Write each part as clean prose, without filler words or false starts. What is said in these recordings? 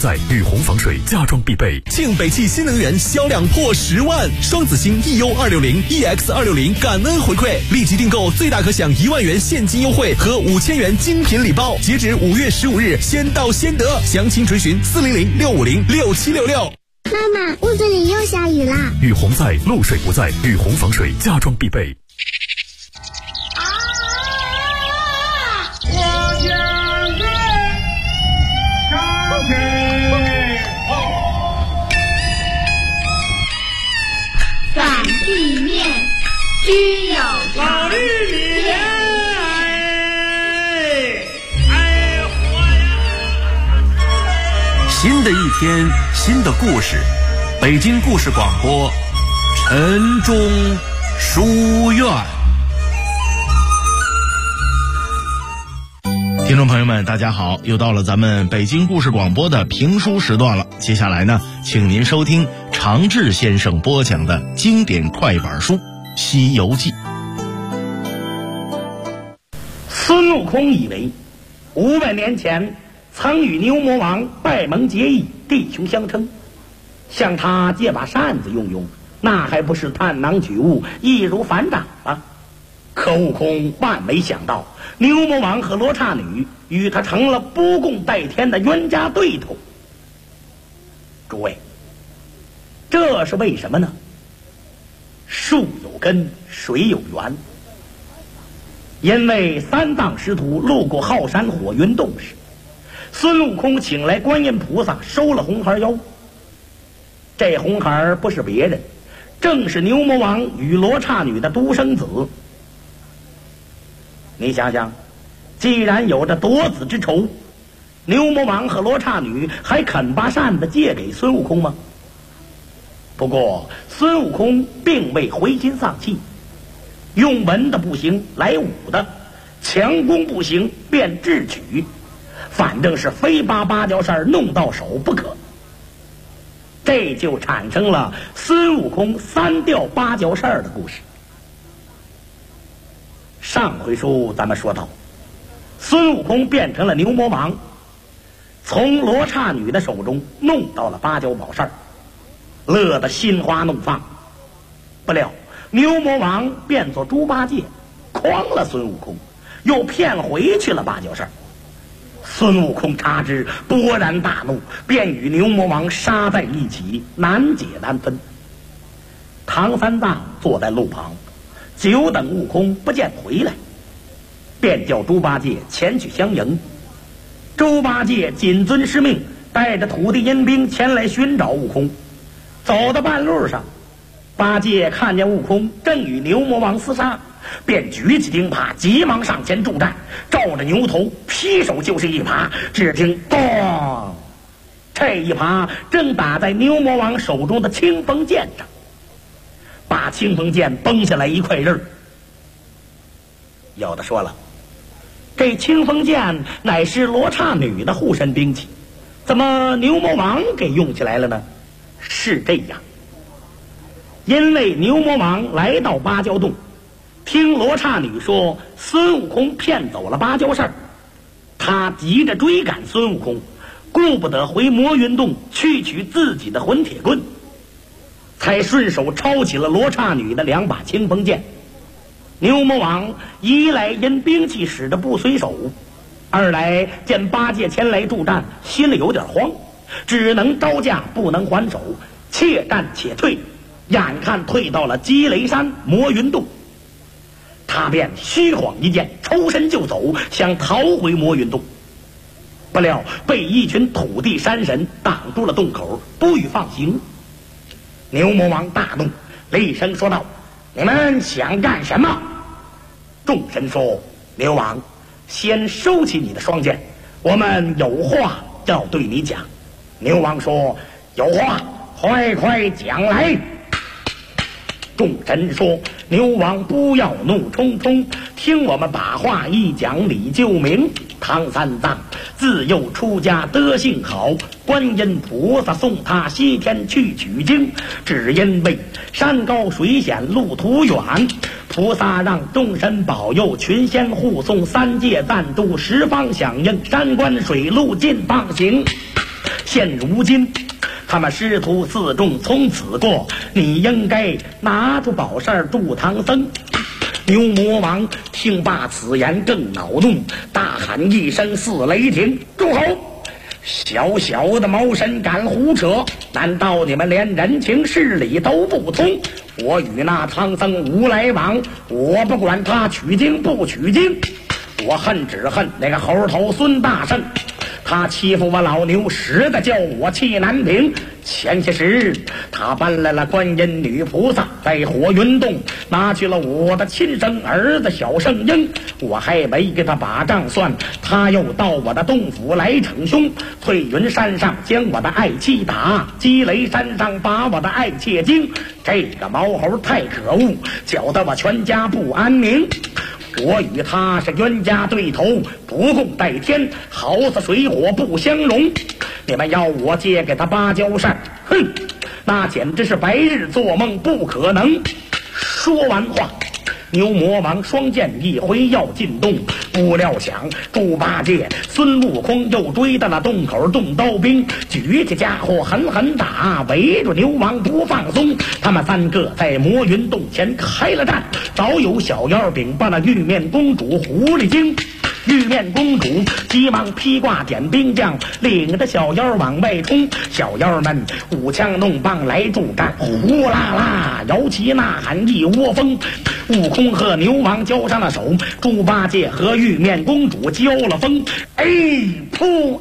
在，雨虹防水，家装必备。庆北汽新能源销量破10万，双子星 EU260、EX260 感恩回馈，立即订购最大可享1万元现金优惠和5000元精品礼包，截止5月15日，先到先得。详情垂询400-650-6766。 妈妈，屋子里又下雨啦！ 雨虹在，漏水不在，雨虹防水，家装必备。 反地面须有常。 新的一天，新的故事。北京故事广播，晨钟书院。听众朋友们，大家好，又到了咱们北京故事广播的评书时段了。接下来呢，请您收听常志先生播讲的经典快板书《西游记》。 孙悟空以为500年前曾与牛魔王拜盟结义，弟兄相称，向他借把扇子用用，那还不是探囊取物，易如反掌啊！可悟空万没想到，牛魔王和罗刹女与他成了不共戴天的冤家对头。诸位，这是为什么呢？树有根，水有源。因为三藏师徒路过浩山火云洞时，孙悟空请来观音菩萨收了红孩腰。这红孩不是别人，正是牛魔王与罗刹女的独生子。你想想，既然有着夺子之仇，牛魔王和罗刹女还肯把扇子借给孙悟空吗？不过孙悟空并未灰心丧气，用文的不行，来武的，强攻不行，便智取，反正是非把芭蕉扇弄到手不可。这就产生了孙悟空3掉芭蕉扇的故事。上回书咱们说到，孙悟空变成了牛魔王，从罗刹女的手中弄到了芭蕉宝扇，乐得心花怒放。不料牛魔王变作猪八戒，诓了孙悟空，又骗回去了芭蕉扇。孙悟空察之，勃然大怒，便与牛魔王杀在一起，难解难分。唐三藏坐在路旁，久等悟空不见回来，便叫猪八戒前去相迎。猪八戒谨遵师命，带着土地阴兵前来寻找悟空。走到半路上，八戒看见悟空正与牛魔王厮杀，便举起钉耙，急忙上前助战，照着牛头劈手就是一耙。只听咚，这一耙正打在牛魔王手中的青锋剑上，把青锋剑崩下来一块刃。有的说了，这青锋剑乃是罗刹女的护身兵器，怎么牛魔王给用起来了呢？是这样，因为牛魔王来到芭蕉洞，听罗刹女说孙悟空骗走了芭蕉扇，他急着追赶孙悟空，顾不得回魔云洞去取自己的混铁棍，才顺手抄起了罗刹女的2把青锋剑。牛魔王一来因兵器使得不随手，二来见八戒前来助战，心里有点慌，只能招架不能还手，且战且退，眼看退到了积雷山魔云洞，他便虚晃一剑，抽身就走，想逃回魔云洞。不料被一群土地山神挡住了洞口，不予放行。牛魔王大怒，厉声说道：“你们想干什么？”众神说：“牛王，先收起你的双剑，我们有话要对你讲。”牛王说：“有话，快讲来。”众神说：“牛王不要怒冲冲，听我们把话一讲理就明。唐三藏自幼出家德性好，观音菩萨送他西天去取经，只因为山高水险路途远，菩萨让众神保佑，群仙护送，三界赞助，十方响应，山关水路尽放行。 现如今他们师徒四众从此过，你应该拿出宝扇助唐僧。牛魔王听罢此言更恼怒，大喊一声似雷霆：住口！小小的毛神敢胡扯，难道你们连人情事理都不通？我与那唐僧无来往，我不管他取经不取经，我恨只恨那个猴头孙大圣，他欺负我老牛，实在叫我气难平。前些时他搬来了观音女菩萨，在火云洞拿去了我的亲生儿子小圣婴，我还没给他把账算，他又到我的洞府来逞凶，翠云山上将我的爱妻打，积雷山上把我的爱妾惊，这个毛猴太可恶，搅得我全家不安宁。我与他是冤家对头，不共戴天，好似水火不相容。你们要我借给他芭蕉扇，哼，那简直是白日做梦，不可能。说完话，牛魔王双剑一挥要进洞，不料想猪八戒、孙悟空又追到了洞口，动刀兵，举起家伙狠狠打，围住牛王不放松。他们三个在魔云洞前开了战，早有小妖禀报了玉面公主狐狸精。玉面公主急忙披挂点兵将，领着小妖往外冲。小妖们舞枪弄棒来助战，呼啦啦摇旗呐喊一窝蜂。悟空和牛王交上了手，猪八戒和玉面公主交了锋。哎噗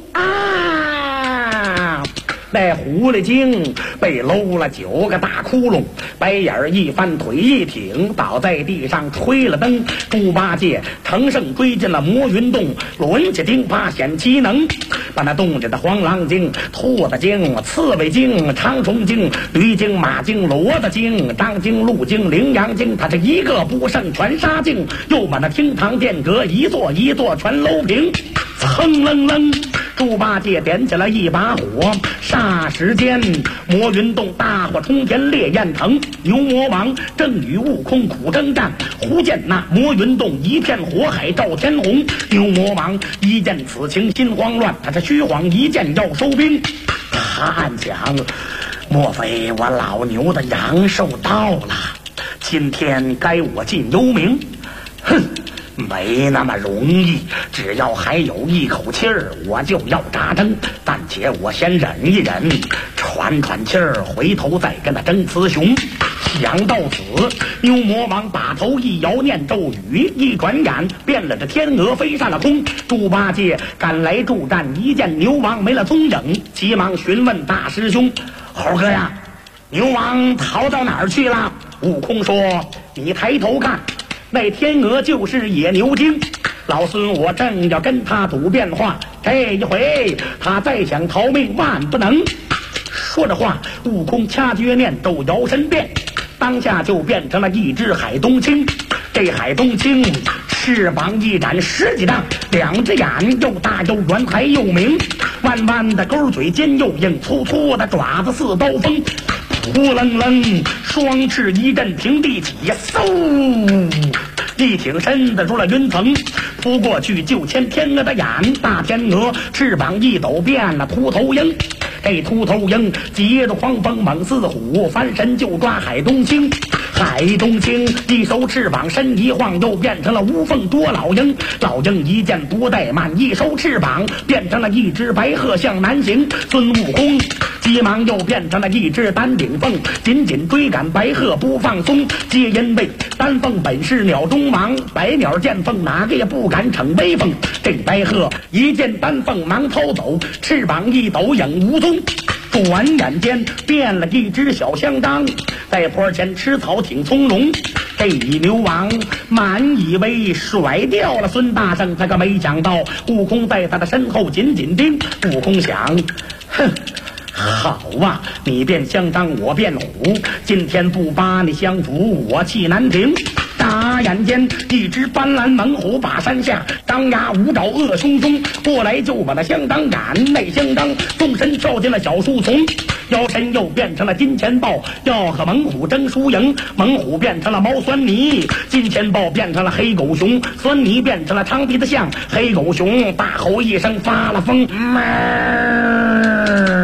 啊！那狐狸精被搂了9个大窟窿，白眼一翻，腿一挺，倒在地上吹了灯。猪八戒乘胜追进了魔云洞，抡起钉耙显其能，把那洞里的黄狼精、兔子精、刺猬精、长虫精、驴精、马精、骡子精、张精、鹿精、羚羊精，他是一个不剩全杀尽，又把那厅堂殿阁一座一座全搂平。蹭楞楞，猪八戒点起了一把火，霎时间魔云洞大火冲天，烈焰腾。牛魔王正与悟空苦征战，忽见那魔云洞一片火海照天红。牛魔王一见此情心慌乱，他是虚晃一剑要收兵。他暗想，莫非我老牛的阳寿到了，今天该我进幽冥？哼，没那么容易，只要还有一口气儿，我就要扎针。暂且我先忍一忍，喘喘气儿，回头再跟他争雌雄。想到此，牛魔王把头一摇，念咒语，一转眼变了这天鹅飞上了空。猪八戒赶来助战，一见牛王没了踪影，急忙询问大师兄：猴哥呀，牛王逃到哪儿去了？悟空说：你抬头看，那天鹅就是野牛精，老孙我正要跟他赌变化，这一回他再想逃命万不能。说着话，悟空掐诀念咒，摇身变，当下就变成了一只海东青。这海东青翅膀一展10几丈，两只眼又大又圆还又明，弯弯的钩嘴尖又硬，粗粗的爪子似刀锋，扑棱棱双翅一阵平地起，嗖一挺身子入了云层，扑过去就牵天鹅的眼。大天鹅翅膀一抖，变了秃头鹰。这秃头鹰急着狂风猛似虎，翻身就抓海东青。海东青一收翅膀，身一晃，又变成了无缝捉老鹰。老鹰一见不怠慢，一收翅膀，变成了一只白鹤向南行。孙悟空急忙又变成了一只丹顶凤，紧紧追赶白鹤不放松。皆因为丹凤本是鸟中王，白鸟见凤哪个也不敢逞威风。这白鹤一见丹凤忙逃走，翅膀一抖影无踪。转眼间变了一只小香樟，在坡前吃草挺从容。这牛王满以为甩掉了孙大圣，他可没想到悟空在他的身后紧紧盯。悟空想，哼，好啊，你变香樟我变虎，今天不把你相扶，我气难平。眨眼间，一只斑斓猛虎把山下，张牙舞爪恶凶凶，过来就把那香樟赶。那香樟纵身跳进了小树丛，腰身又变成了金钱豹，要和猛虎争输赢。猛虎变成了猫酸泥，金钱豹变成了黑狗熊，酸泥变成了长鼻子象。黑狗熊大吼一声发了疯，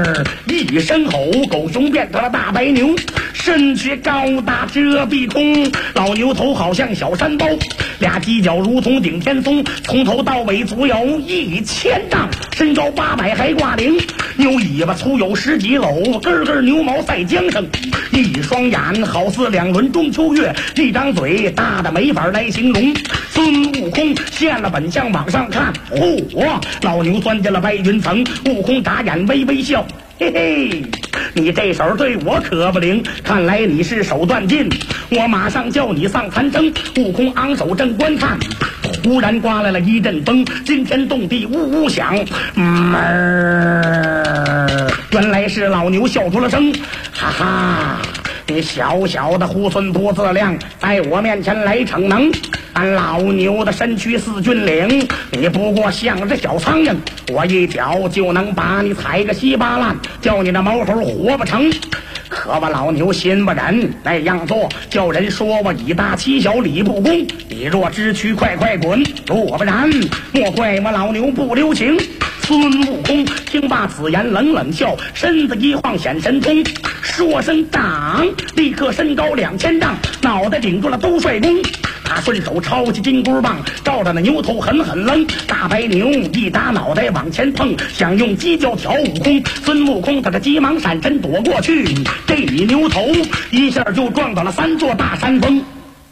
一声吼，狗熊变成了大白牛，身躯高大遮蔽空，老牛头好像小山包，俩犄角如同顶天松，从头到尾足有1000丈，身高800还挂铃，牛尾巴粗有10几篓，根根牛毛赛缰绳，一双眼好似2轮中秋月，一张嘴大的没法来形容。孙悟空现了本相往上看，嚯，老牛钻进了白云层，悟空眨眼微微笑，嘿嘿，你这手对我可不灵，看来你是手段尽，我马上叫你上残生。悟空昂首正观看，忽然刮来了一阵风，惊天动地呜呜响，原来是老牛笑出了声，哈哈，你小小的猢狲不自量，在我面前来逞能，俺老牛的身躯似峻岭，你不过像只小苍蝇，我一脚就能把你踩个稀巴烂，叫你那毛头活不成。可我老牛心不忍那样做，叫人说我以大欺小，理不公，你若知趣快快滚，若不然莫怪我老牛不留情。孙悟空听罢此言冷冷笑，身子一晃显神通，说声长，立刻身高2000丈，脑袋顶住了兜帅弓，他顺手抄起金箍棒，照着那牛头狠狠扔，大白牛一打脑袋往前碰，想用犄角挑悟空，孙悟空他这急忙闪身躲过去，这牛头一下就撞到了3座大山峰，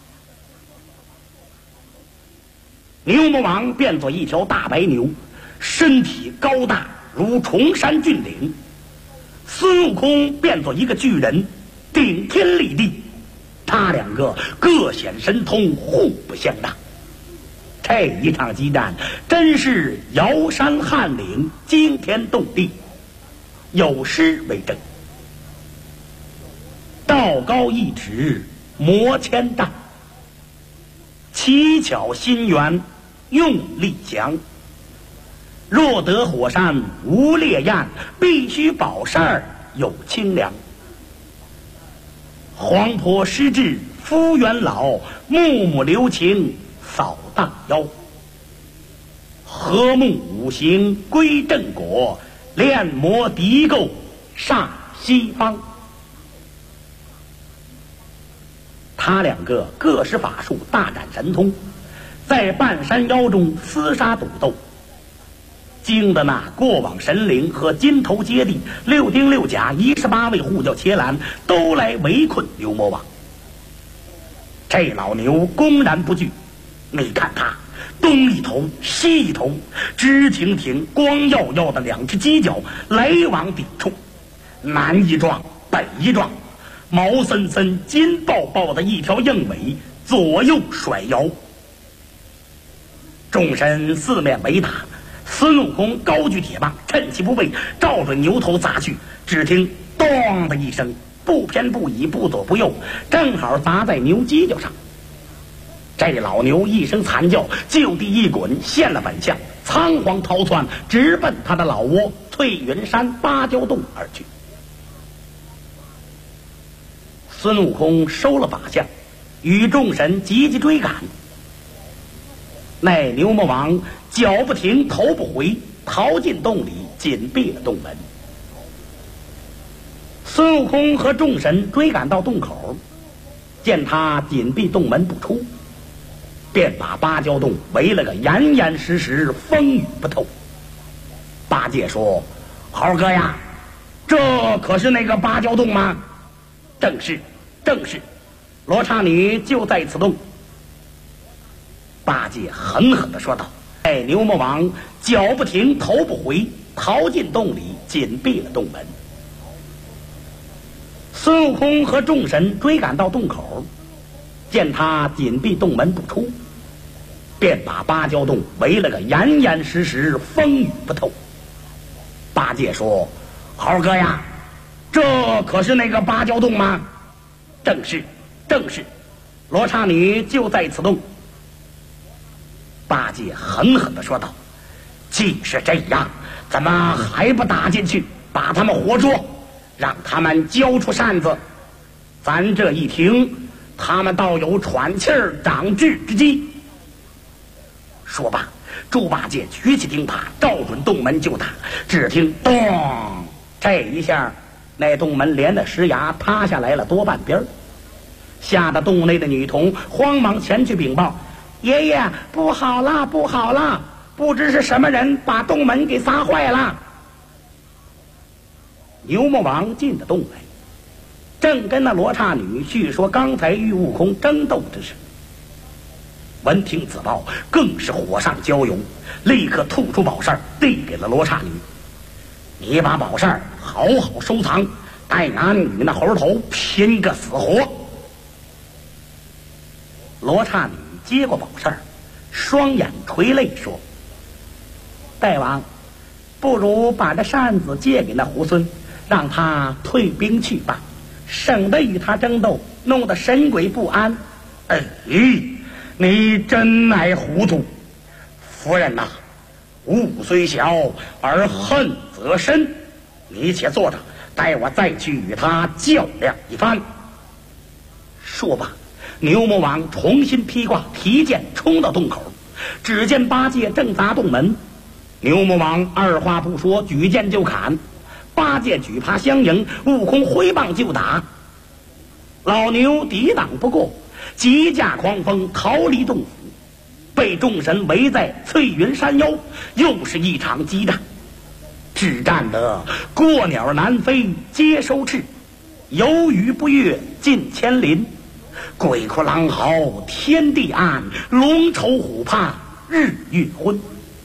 牛魔王变作一条大白牛，身体高大如崇山峻岭，孙悟空变作一个巨人，顶天立地，他两个各显神通，互不相让。这一场激战真是摇山撼岭，惊天动地。有诗为证：道高1尺，魔千丈，奇巧心猿用力降。若得火山无烈焰，必须宝扇有清凉。黄婆失智夫元老，木木留情扫荡妖。和睦五行归正果，炼魔敌构煞西方。他两个各施法术，大展神通，在半山腰中厮杀赌斗，惊得那过往神灵和金头接地6丁6甲18位护教伽蓝都来围困牛魔王。这老牛公然不惧，你看他东一头西一头，直挺挺光耀耀的2只犄角来往抵触，南一撞北一撞，毛森森金爆爆的一条硬尾左右甩摇。众神四面围打，孙悟空高举铁棒，趁其不备，照准牛头砸去。只听咚的一声，不偏不倚，不左不右，正好砸在牛犄角上。这老牛一声惨叫，就地一滚，现了本相，仓皇逃窜，直奔他的老窝翠云山芭蕉洞而去。孙悟空收了法相，与众神急急追赶。那牛魔王脚不停，头不回，逃进洞里，紧闭了洞门。孙悟空和众神追赶到洞口，见他紧闭洞门不出，便把芭蕉洞围了个严严实实，风雨不透。八戒说：“猴哥呀，这可是那个芭蕉洞吗？”“正是，正是，罗刹女就在此洞。”八戒狠狠地说道。哎，牛魔王脚不停，头不回，逃进洞里，紧闭了洞门。孙悟空和众神追赶到洞口，见他紧闭洞门不出，便把芭蕉洞围了个严严实实，风雨不透。八戒说：“猴哥呀，这可是那个芭蕉洞吗？”“正是，正是，罗刹女就在此洞。”八戒狠狠地说道：“既是这样，怎么还不打进去，把他们活捉，让他们交出扇子？咱这一停，他们倒有喘气儿长智之机。”说罢，猪八戒举起钉耙，照准洞门就打。只听咚，这一下那洞门连的石崖塌下来了多半边儿，吓得洞内的女童慌忙前去禀报：爷爷，不好啦，不好啦！不知是什么人把洞门给砸坏了。牛魔王进了洞来，正跟那罗刹女叙说刚才与悟空争斗之事。闻听此报，更是火上浇油，立刻吐出宝扇递给了罗刹女：你把宝扇好好收藏，待拿你那猴头拼个死活。罗刹女接过宝扇，双眼垂泪说：大王，不如把这扇子借给那猢狲，让他退兵去吧，省得与他争斗，弄得神鬼不安。哎，你真乃糊涂！夫人呐，物虽小而恨则深，你且坐着，待我再去与他较量一番。说罢，牛魔王重新披挂，提剑冲到洞口，只见八戒正砸洞门。牛魔王二话不说，举剑就砍。八戒举耙相迎，悟空挥棒就打。老牛抵挡不过，急驾狂风逃离洞府，被众神围在翠云山腰，又是一场激战。只战得过鸟南飞皆收翅，游鱼不跃尽千林。鬼哭狼嚎天地暗，龙愁虎怕日月昏。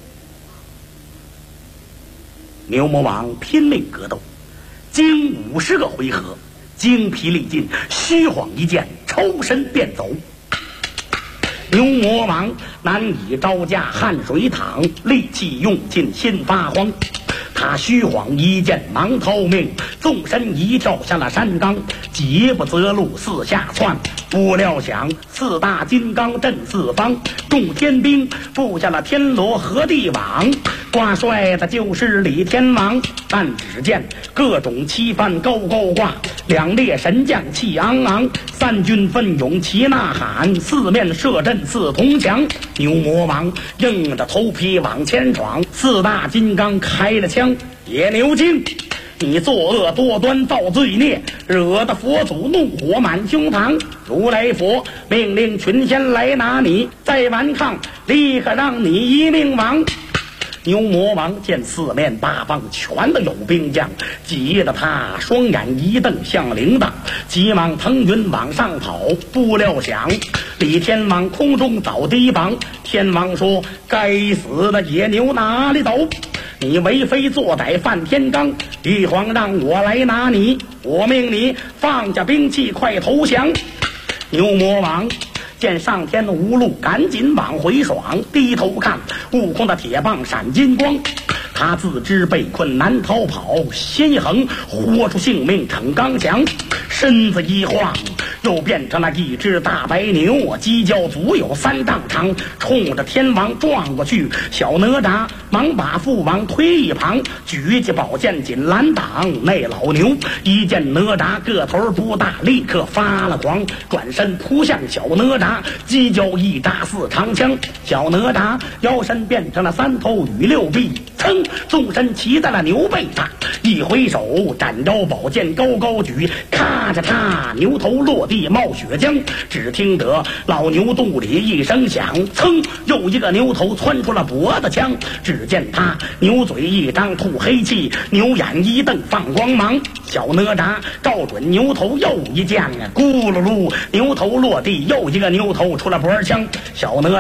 牛魔王拼命格斗，经50个回合，精疲力尽，虚晃一剑，抽身便走。牛魔王难以招架汗水淌，力气用尽心发慌。他虚晃一剑忙逃命，纵身一跳下了山岗，急不择路四下窜。不料想4大金刚镇四方，众天兵布下了天罗合地网，挂帅的就是李天王。但只见各种旗幡高高挂，2列神将气昂昂，3军奋勇齐呐喊，四面射阵似铜墙。牛魔王硬着头皮往前闯，4大金刚开了枪。野牛精，你作恶多端造罪孽，惹得佛祖怒火满胸膛。如来佛命令群仙来拿你，再顽抗立刻让你一命亡。牛魔王见四面八方全都有兵将，急得他双眼一瞪像铃铛，急忙腾云往上跑。不料想李天王空中早提防，天王说：该死的野牛哪里走？你为非作歹犯天罡，玉皇让我来拿你，我命你放下兵器快投降。牛魔王见上天无路，赶紧往回爽，低头看悟空的铁棒闪金光，他自知被困难逃跑，心一横，豁出性命逞刚强，身子一晃，又变成了一只大白牛，犄角足有3丈长，冲着天王撞过去。小哪吒忙把父王推一旁，举起宝剑紧拦挡。那老牛一见哪吒个头不大，立刻发了狂，转身扑向小哪吒，犄角一扎似长枪。小哪吒腰身变成了3头羽6臂，噌，纵身骑在了牛背上，一挥手斩招宝剑高高举，咔嚓嚓，牛头落地冒血浆。只听得老牛肚里一声响，噌，又一个牛头窜出了脖子腔。只见他牛嘴一张吐黑气，牛眼一瞪放光芒。小哪吒照准牛头又一剑，咕噜噜，牛头落地，又一个牛头出了脖腔。小哪